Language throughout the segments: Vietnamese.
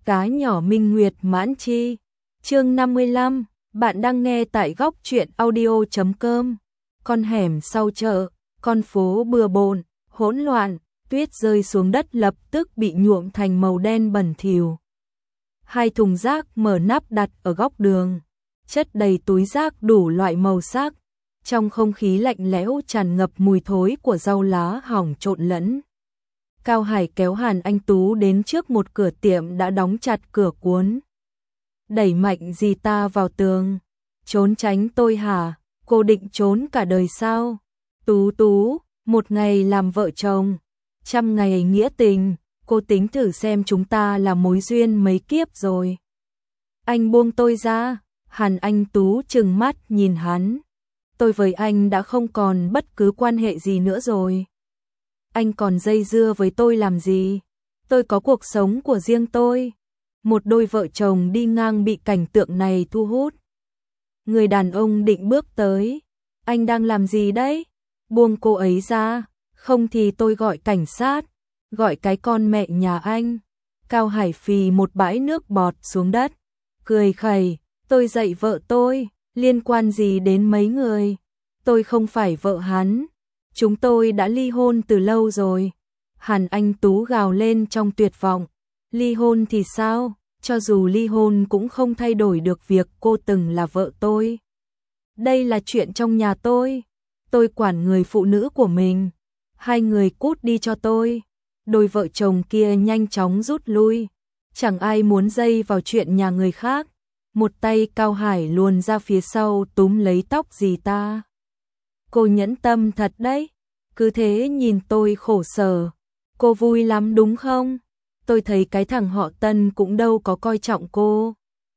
Cá nhỏ minh nguyệt mãn chi. Chương 55, bạn đang nghe tại góc truyện audio.com. Con hẻm sau chợ, con phố bừa bộn, hỗn loạn, tuyết rơi xuống đất lập tức bị nhuộm thành màu đen bẩn thỉu. Hai thùng rác mở nắp đặt ở góc đường, chất đầy túi rác đủ loại màu sắc. Trong không khí lạnh lẽo tràn ngập mùi thối của rau lá hỏng trộn lẫn. Cao Hải kéo Hàn Anh Tú đến trước một cửa tiệm đã đóng chặt cửa cuốn. Đẩy mạnh dì ta vào tường. Trốn tránh tôi hả? Cô định trốn cả đời sao? Tú Tú, một ngày làm vợ chồng, 100 ngày nghĩa tình, cô tính thử xem chúng ta là mối duyên mấy kiếp rồi. Anh buông tôi ra. Hàn Anh Tú trừng mắt nhìn hắn. Tôi với anh đã không còn bất cứ quan hệ gì nữa rồi. Anh còn dây dưa với tôi làm gì? Tôi có cuộc sống của riêng tôi. Một đôi vợ chồng đi ngang bị cảnh tượng này thu hút. Người đàn ông định bước tới. Anh đang làm gì đấy? Buông cô ấy ra, không thì tôi gọi cảnh sát, gọi cái con mẹ nhà anh. Cao Hải phì một bãi nước bọt xuống đất, cười khẩy, tôi dạy vợ tôi, liên quan gì đến mấy người? Tôi không phải vợ hắn. Chúng tôi đã ly hôn từ lâu rồi. Hàn Anh Tú gào lên trong tuyệt vọng. Ly hôn thì sao? Cho dù ly hôn cũng không thay đổi được việc cô từng là vợ tôi. Đây là chuyện trong nhà tôi. Tôi quản người phụ nữ của mình. Hai người cút đi cho tôi. Đôi vợ chồng kia nhanh chóng rút lui. Chẳng ai muốn dây vào chuyện nhà người khác. Một tay Cao Hải luồn ra phía sau túm lấy tóc dì ta. Cô nhẫn tâm thật đấy. Cứ thế nhìn tôi khổ sở. Cô vui lắm đúng không? Tôi thấy cái thằng họ Tân cũng đâu có coi trọng cô.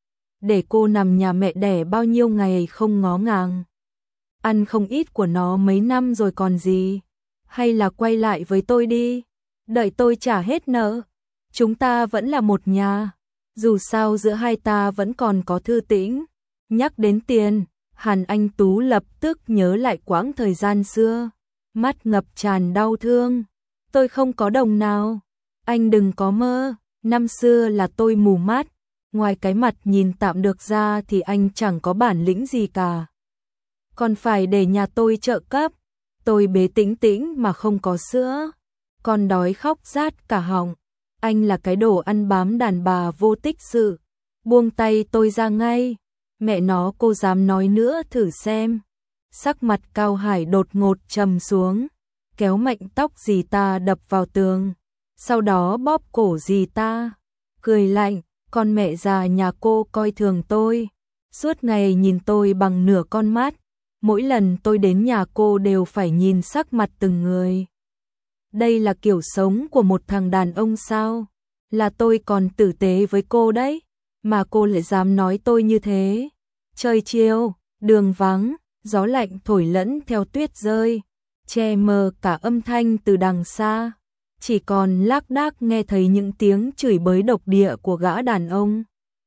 Để cô nằm nhà mẹ đẻ bao nhiêu ngày không ngó ngàng. Ăn không ít của nó mấy năm rồi còn gì. Hay là quay lại với tôi đi. Đợi tôi trả hết nợ. Chúng ta vẫn là một nhà. Dù sao giữa hai ta vẫn còn có thư tĩnh. Nhắc đến tiền, Hàn Anh Tú lập tức nhớ lại quãng thời gian xưa. Mắt ngập tràn đau thương. Tôi không có đồng nào. Anh đừng có mơ. Năm xưa là tôi mù mắt. Ngoài cái mặt nhìn tạm được ra thì anh chẳng có bản lĩnh gì cả. Còn phải để nhà tôi trợ cấp. Tôi bế tĩnh tĩnh mà không có sữa. Con đói khóc rát cả họng. Anh là cái đồ ăn bám đàn bà vô tích sự. Buông tay tôi ra ngay. Mẹ nó, cô dám nói nữa thử xem. Sắc mặt Cao Hải đột ngột trầm xuống. Kéo mạnh tóc dì ta đập vào tường. Sau đó bóp cổ dì ta. Cười lạnh, con mẹ già nhà cô coi thường tôi. Suốt ngày nhìn tôi bằng nửa con mắt. Mỗi lần tôi đến nhà cô đều phải nhìn sắc mặt từng người. Đây là kiểu sống của một thằng đàn ông sao? Là tôi còn tử tế với cô đấy. Mà cô lại dám nói tôi như thế. Trời chiều, đường vắng, gió lạnh thổi lẫn theo tuyết rơi. Che mờ cả âm thanh từ đằng xa. Chỉ còn lác đác nghe thấy những tiếng chửi bới độc địa của gã đàn ông.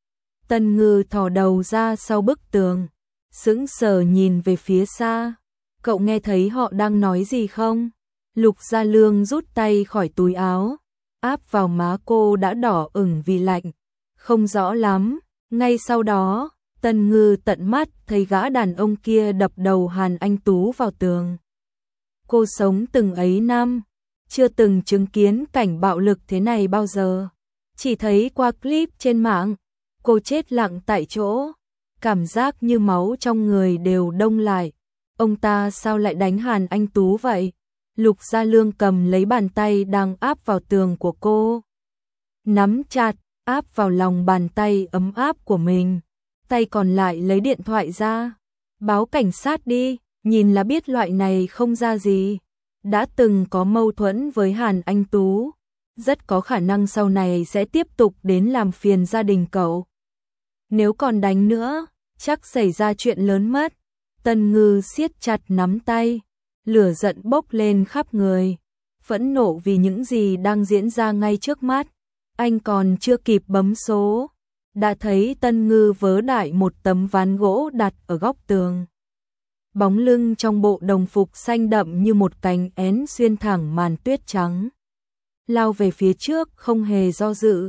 Tân Ngư thò đầu ra sau bức tường. Sững sờ nhìn về phía xa. Cậu nghe thấy họ đang nói gì không? Lục Gia Lương rút tay khỏi túi áo. Áp vào má cô đã đỏ ửng vì lạnh. Không rõ lắm. Ngay sau đó, Tân Ngư tận mắt thấy gã đàn ông kia đập đầu Hàn Anh Tú vào tường. Cô sống từng ấy năm, chưa từng chứng kiến cảnh bạo lực thế này bao giờ. Chỉ thấy qua clip trên mạng, cô chết lặng tại chỗ. Cảm giác như máu trong người đều đông lại. Ông ta sao lại đánh Hàn Anh Tú vậy? Lục Gia Lương cầm lấy bàn tay đang áp vào tường của cô. Nắm chặt, áp vào lòng bàn tay ấm áp của mình. Tay còn lại lấy điện thoại ra. Báo cảnh sát đi, nhìn là biết loại này không ra gì. Đã từng có mâu thuẫn với Hàn Anh Tú. Rất có khả năng sau này sẽ tiếp tục đến làm phiền gia đình cậu. Nếu còn đánh nữa, chắc xảy ra chuyện lớn mất. Tân Ngư siết chặt nắm tay. Lửa giận bốc lên khắp người. Phẫn nộ vì những gì đang diễn ra ngay trước mắt. Anh còn chưa kịp bấm số. Đã thấy Tân Ngư vớ đại một tấm ván gỗ đặt ở góc tường. Bóng lưng trong bộ đồng phục xanh đậm như một cánh én xuyên thẳng màn tuyết trắng. Lao về phía trước không hề do dự.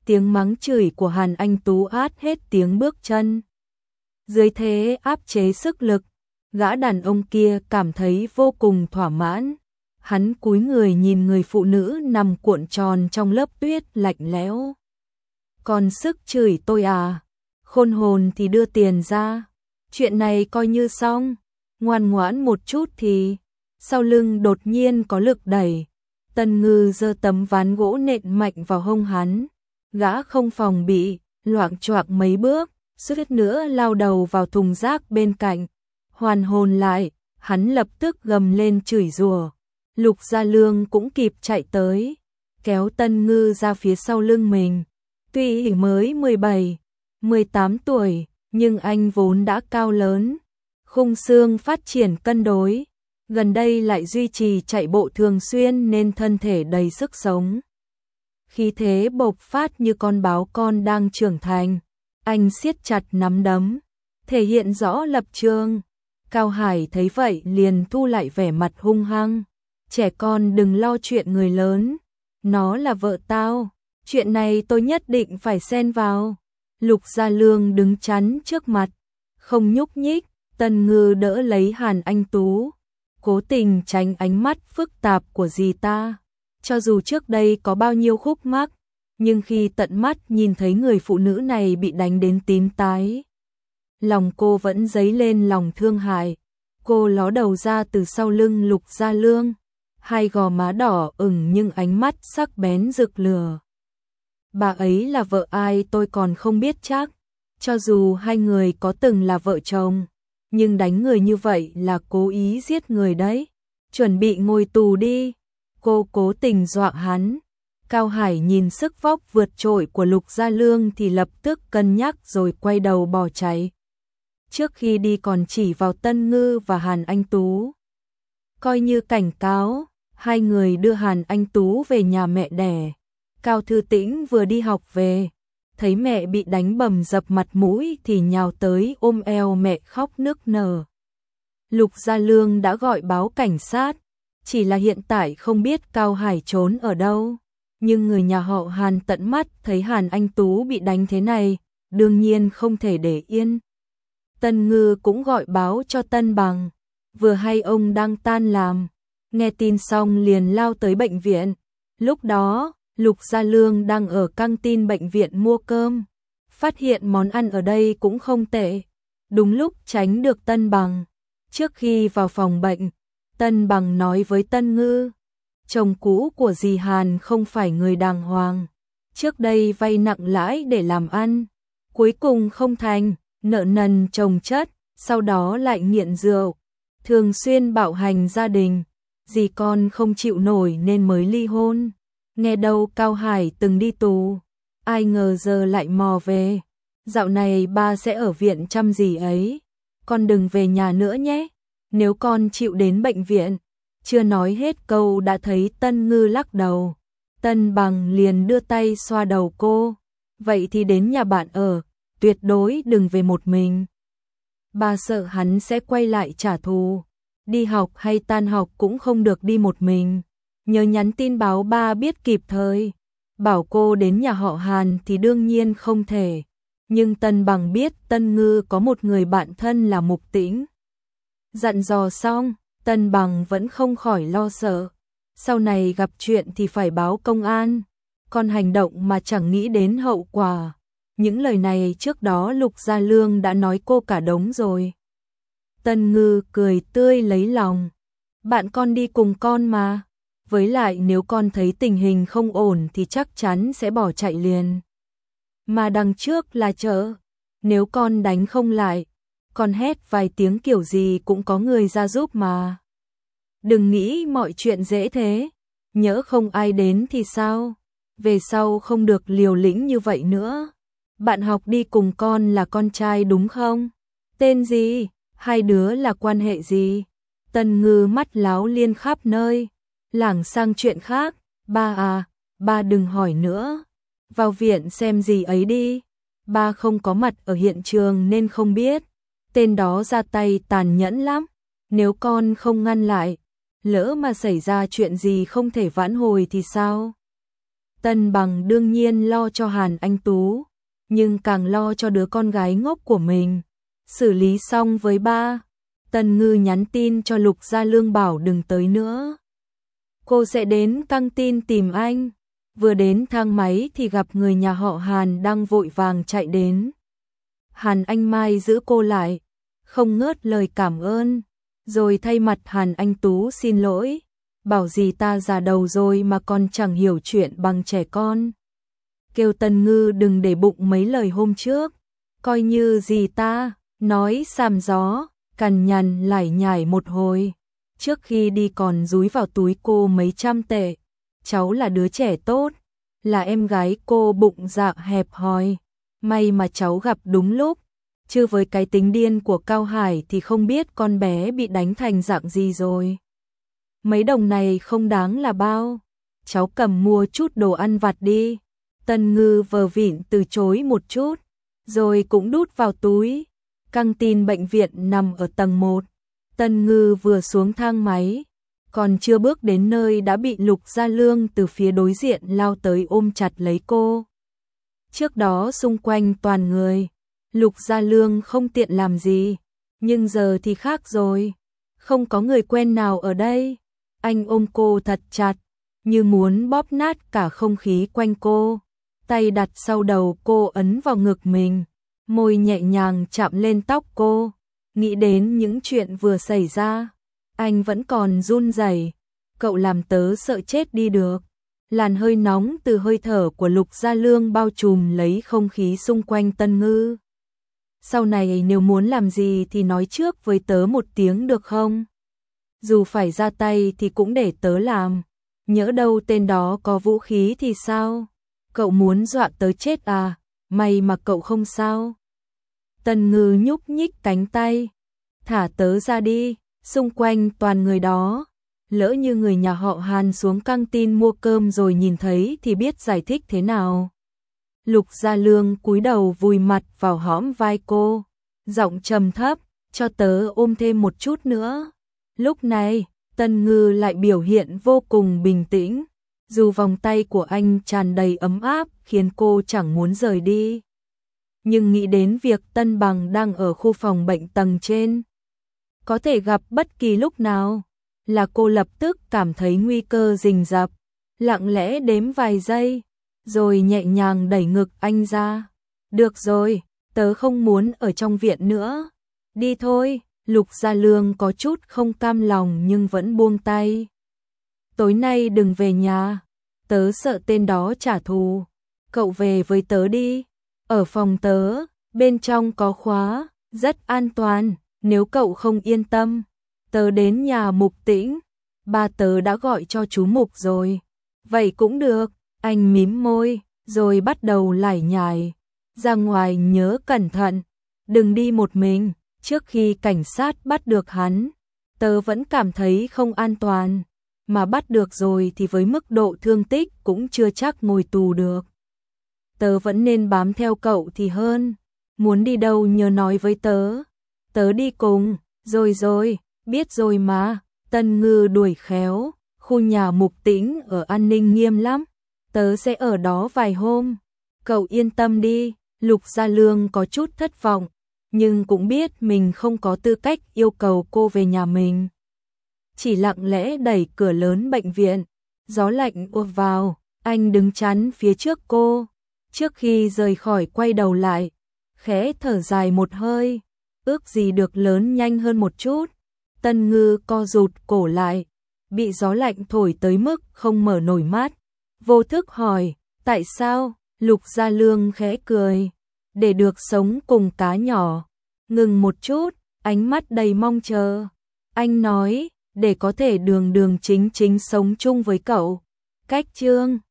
tiếng mắng chửi của Hàn Anh Tú át hết tiếng bước chân. Dưới thế áp chế sức lực, gã đàn ông kia cảm thấy vô cùng thỏa mãn. Hắn cúi người nhìn người phụ nữ nằm cuộn tròn trong lớp tuyết lạnh lẽo. Còn sức chửi tôi à? Khôn hồn thì đưa tiền ra. Chuyện này coi như xong. Ngoan ngoãn một chút thì. Sau lưng đột nhiên có lực đẩy. Tân Ngư giơ tấm ván gỗ nện mạnh vào hông hắn. Gã không phòng bị, loạng choạng mấy bước, suýt nữa lao đầu vào thùng rác bên cạnh. Hoàn hồn lại, hắn lập tức gầm lên chửi rủa. Lục Gia Lương cũng kịp chạy tới, kéo Tân Ngư ra phía sau lưng mình. Tuy mới 17, 18 tuổi, nhưng anh vốn đã cao lớn, khung xương phát triển cân đối, gần đây lại duy trì chạy bộ thường xuyên nên thân thể đầy sức sống. Khí thế bộc phát như con báo con đang trưởng thành, anh siết chặt nắm đấm, thể hiện rõ lập trường. Cao Hải thấy vậy liền thu lại vẻ mặt hung hăng. Trẻ con đừng lo chuyện người lớn, nó là vợ tao, chuyện này tôi nhất định phải xen vào. Lục Gia Lương đứng chắn trước mặt, không nhúc nhích. Tân Ngư đỡ lấy Hàn Anh Tú, cố tình tránh ánh mắt phức tạp của dì ta. Cho dù trước đây có bao nhiêu khúc mắc, nhưng khi tận mắt nhìn thấy người phụ nữ này bị đánh đến tím tái, lòng cô vẫn dấy lên lòng thương hại. Cô ló đầu ra từ sau lưng Lục Gia Lương, hai gò má đỏ ửng nhưng ánh mắt sắc bén rực lửa. Bà ấy là vợ ai tôi còn không biết chắc, cho dù hai người có từng là vợ chồng, nhưng đánh người như vậy là cố ý giết người đấy, chuẩn bị ngồi tù đi. Cô cố tình dọa hắn. Cao Hải nhìn sức vóc vượt trội của Lục Gia Lương thì lập tức cân nhắc rồi quay đầu bỏ chạy. Trước khi đi còn chỉ vào Tân Ngư và Hàn Anh Tú. Coi như cảnh cáo, hai người đưa Hàn Anh Tú về nhà mẹ đẻ. Cao Thư Tĩnh vừa đi học về, thấy mẹ bị đánh bầm dập mặt mũi thì nhào tới ôm eo mẹ khóc nức nở. Lục Gia Lương đã gọi báo cảnh sát, chỉ là hiện tại không biết Cao Hải trốn ở đâu. Nhưng người nhà họ Hàn tận mắt thấy Hàn Anh Tú bị đánh thế này, đương nhiên không thể để yên. Tân Ngư cũng gọi báo cho Tân Bằng, vừa hay ông đang tan làm, nghe tin xong liền lao tới bệnh viện. Lúc đó, Lục Gia Lương đang ở căng tin bệnh viện mua cơm, phát hiện món ăn ở đây cũng không tệ, đúng lúc tránh được Tân Bằng. Trước khi vào phòng bệnh, Tân Bằng nói với Tân Ngư, chồng cũ của dì Hàn không phải người đàng hoàng, trước đây vay nặng lãi để làm ăn, cuối cùng không thành, nợ nần chồng chất, sau đó lại nghiện rượu, thường xuyên bạo hành gia đình, dì con không chịu nổi nên mới ly hôn. Nghe đâu Cao Hải từng đi tù, ai ngờ giờ lại mò về. Dạo này ba sẽ ở viện chăm dì ấy, con đừng về nhà nữa nhé, nếu con chịu đến bệnh viện. Chưa nói hết câu đã thấy Tân Ngư lắc đầu. Tân Bằng liền đưa tay xoa đầu cô. Vậy thì đến nhà bạn ở, tuyệt đối đừng về một mình. Ba sợ hắn sẽ quay lại trả thù. Đi học hay tan học cũng không được đi một mình. Nhớ nhắn tin báo ba biết kịp thời. Bảo cô đến nhà họ Hàn thì đương nhiên không thể. Nhưng Tân Bằng biết Tân Ngư có một người bạn thân là Mục Tĩnh. Dặn dò xong, Tân Bằng vẫn không khỏi lo sợ. Sau này gặp chuyện thì phải báo công an. Còn hành động mà chẳng nghĩ đến hậu quả. Những lời này trước đó Lục Gia Lương đã nói cô cả đống rồi. Tân Ngư cười tươi lấy lòng. Bạn con đi cùng con mà. Với lại nếu con thấy tình hình không ổn thì chắc chắn sẽ bỏ chạy liền. Mà đằng trước là chợ. Nếu con đánh không lại, con hét vài tiếng kiểu gì cũng có người ra giúp mà. Đừng nghĩ mọi chuyện dễ thế. Nhỡ không ai đến thì sao? Về sau không được liều lĩnh như vậy nữa. Bạn học đi cùng con là con trai đúng không? Tên gì? Hai đứa là quan hệ gì? Tân Ngư mắt láo liên khắp nơi. Lảng sang chuyện khác. Ba à, ba đừng hỏi nữa. Vào viện xem gì ấy đi. Ba không có mặt ở hiện trường nên không biết. Tên đó ra tay tàn nhẫn lắm. Nếu con không ngăn lại, lỡ mà xảy ra chuyện gì không thể vãn hồi thì sao? Tân Bằng đương nhiên lo cho Hàn Anh Tú, nhưng càng lo cho đứa con gái ngốc của mình. Xử lý xong với ba, Tần Ngư nhắn tin cho Lục Gia Lương bảo đừng tới nữa. Cô sẽ đến căng tin tìm anh. Vừa đến thang máy thì gặp người nhà họ Hàn đang vội vàng chạy đến. Hàn Anh Mai giữ cô lại, không ngớt lời cảm ơn, rồi thay mặt Hàn Anh Tú xin lỗi, bảo dì ta già đầu rồi mà còn chẳng hiểu chuyện bằng trẻ con. Kêu Tần Ngư đừng để bụng mấy lời hôm trước, coi như dì ta nói xàm gió, cằn nhằn lải nhải một hồi. Trước khi đi còn dúi vào túi cô mấy trăm tệ. Cháu là đứa trẻ tốt, là em gái cô bụng dạ hẹp hòi. May mà cháu gặp đúng lúc, chứ với cái tính điên của Cao Hải thì không biết con bé bị đánh thành dạng gì rồi. Mấy đồng này không đáng là bao, cháu cầm mua chút đồ ăn vặt đi. Tần Ngư vờ vịn từ chối một chút, rồi cũng đút vào túi. Căng tin bệnh viện nằm ở tầng 1. Tần Ngư vừa xuống thang máy, còn chưa bước đến nơi đã bị Lục Gia Lương từ phía đối diện lao tới ôm chặt lấy cô. Trước đó xung quanh toàn người, Lục Gia Lương không tiện làm gì, nhưng giờ thì khác rồi, không có người quen nào ở đây. Anh ôm cô thật chặt, như muốn bóp nát cả không khí quanh cô, tay đặt sau đầu cô ấn vào ngực mình, môi nhẹ nhàng chạm lên tóc cô. Nghĩ đến những chuyện vừa xảy ra, anh vẫn còn run rẩy. Cậu làm tớ sợ chết đi được. Làn hơi nóng từ hơi thở của Lục Gia Lương bao trùm lấy không khí xung quanh Tần Ngư. Sau này nếu muốn làm gì thì nói trước với tớ một tiếng được không? Dù phải ra tay thì cũng để tớ làm. Nhỡ đâu tên đó có vũ khí thì sao? Cậu muốn dọa tớ chết à? May mà cậu không sao. Tần Ngư nhúc nhích cánh tay. Thả tớ ra đi, xung quanh toàn người đó. Lỡ như người nhà họ Hàn xuống căng tin mua cơm rồi nhìn thấy thì biết giải thích thế nào. Lục Gia Lương cúi đầu vùi mặt vào hõm vai cô, giọng trầm thấp, cho tớ ôm thêm một chút nữa. Lúc này, Tần Ngư lại biểu hiện vô cùng bình tĩnh, dù vòng tay của anh tràn đầy ấm áp khiến cô chẳng muốn rời đi. Nhưng nghĩ đến việc Tân Bằng đang ở khu phòng bệnh tầng trên, có thể gặp bất kỳ lúc nào, là cô lập tức cảm thấy nguy cơ rình rập, lặng lẽ đếm vài giây, rồi nhẹ nhàng đẩy ngực anh ra. Được rồi, tớ không muốn ở trong viện nữa. Đi thôi. Lục Gia Lương có chút không cam lòng nhưng vẫn buông tay. Tối nay đừng về nhà, tớ sợ tên đó trả thù. Cậu về với tớ đi. Ở phòng tớ, bên trong có khóa, rất an toàn. Nếu cậu không yên tâm, tớ đến nhà Mục Tĩnh. Ba tớ đã gọi cho chú Mục rồi. Vậy cũng được. Anh mím môi, rồi bắt đầu lải nhải. Ra ngoài nhớ cẩn thận, đừng đi một mình. Trước khi cảnh sát bắt được hắn, tớ vẫn cảm thấy không an toàn. Mà bắt được rồi thì với mức độ thương tích cũng chưa chắc ngồi tù được. Tớ vẫn nên bám theo cậu thì hơn. Muốn đi đâu nhớ nói với tớ. Tớ đi cùng. Rồi, biết rồi mà. Tần Ngư đuổi khéo. Khu nhà Mục Tĩnh ở an ninh nghiêm lắm. Tớ sẽ ở đó vài hôm. Cậu yên tâm đi. Lục Gia Lương có chút thất vọng, nhưng cũng biết mình không có tư cách yêu cầu cô về nhà mình. Chỉ lặng lẽ đẩy cửa lớn bệnh viện. Gió lạnh ùa vào. Anh đứng chắn phía trước cô. Trước khi rời khỏi quay đầu lại, khẽ thở dài một hơi. Ước gì được lớn nhanh hơn một chút. Tần Ngư co rụt cổ lại, bị gió lạnh thổi tới mức không mở nổi mắt. Vô thức hỏi, tại sao? Lục Gia Lương khẽ cười, để được sống cùng cá nhỏ. Ngừng một chút, ánh mắt đầy mong chờ. Anh nói, để có thể đường đường chính chính sống chung với cậu. Cách chương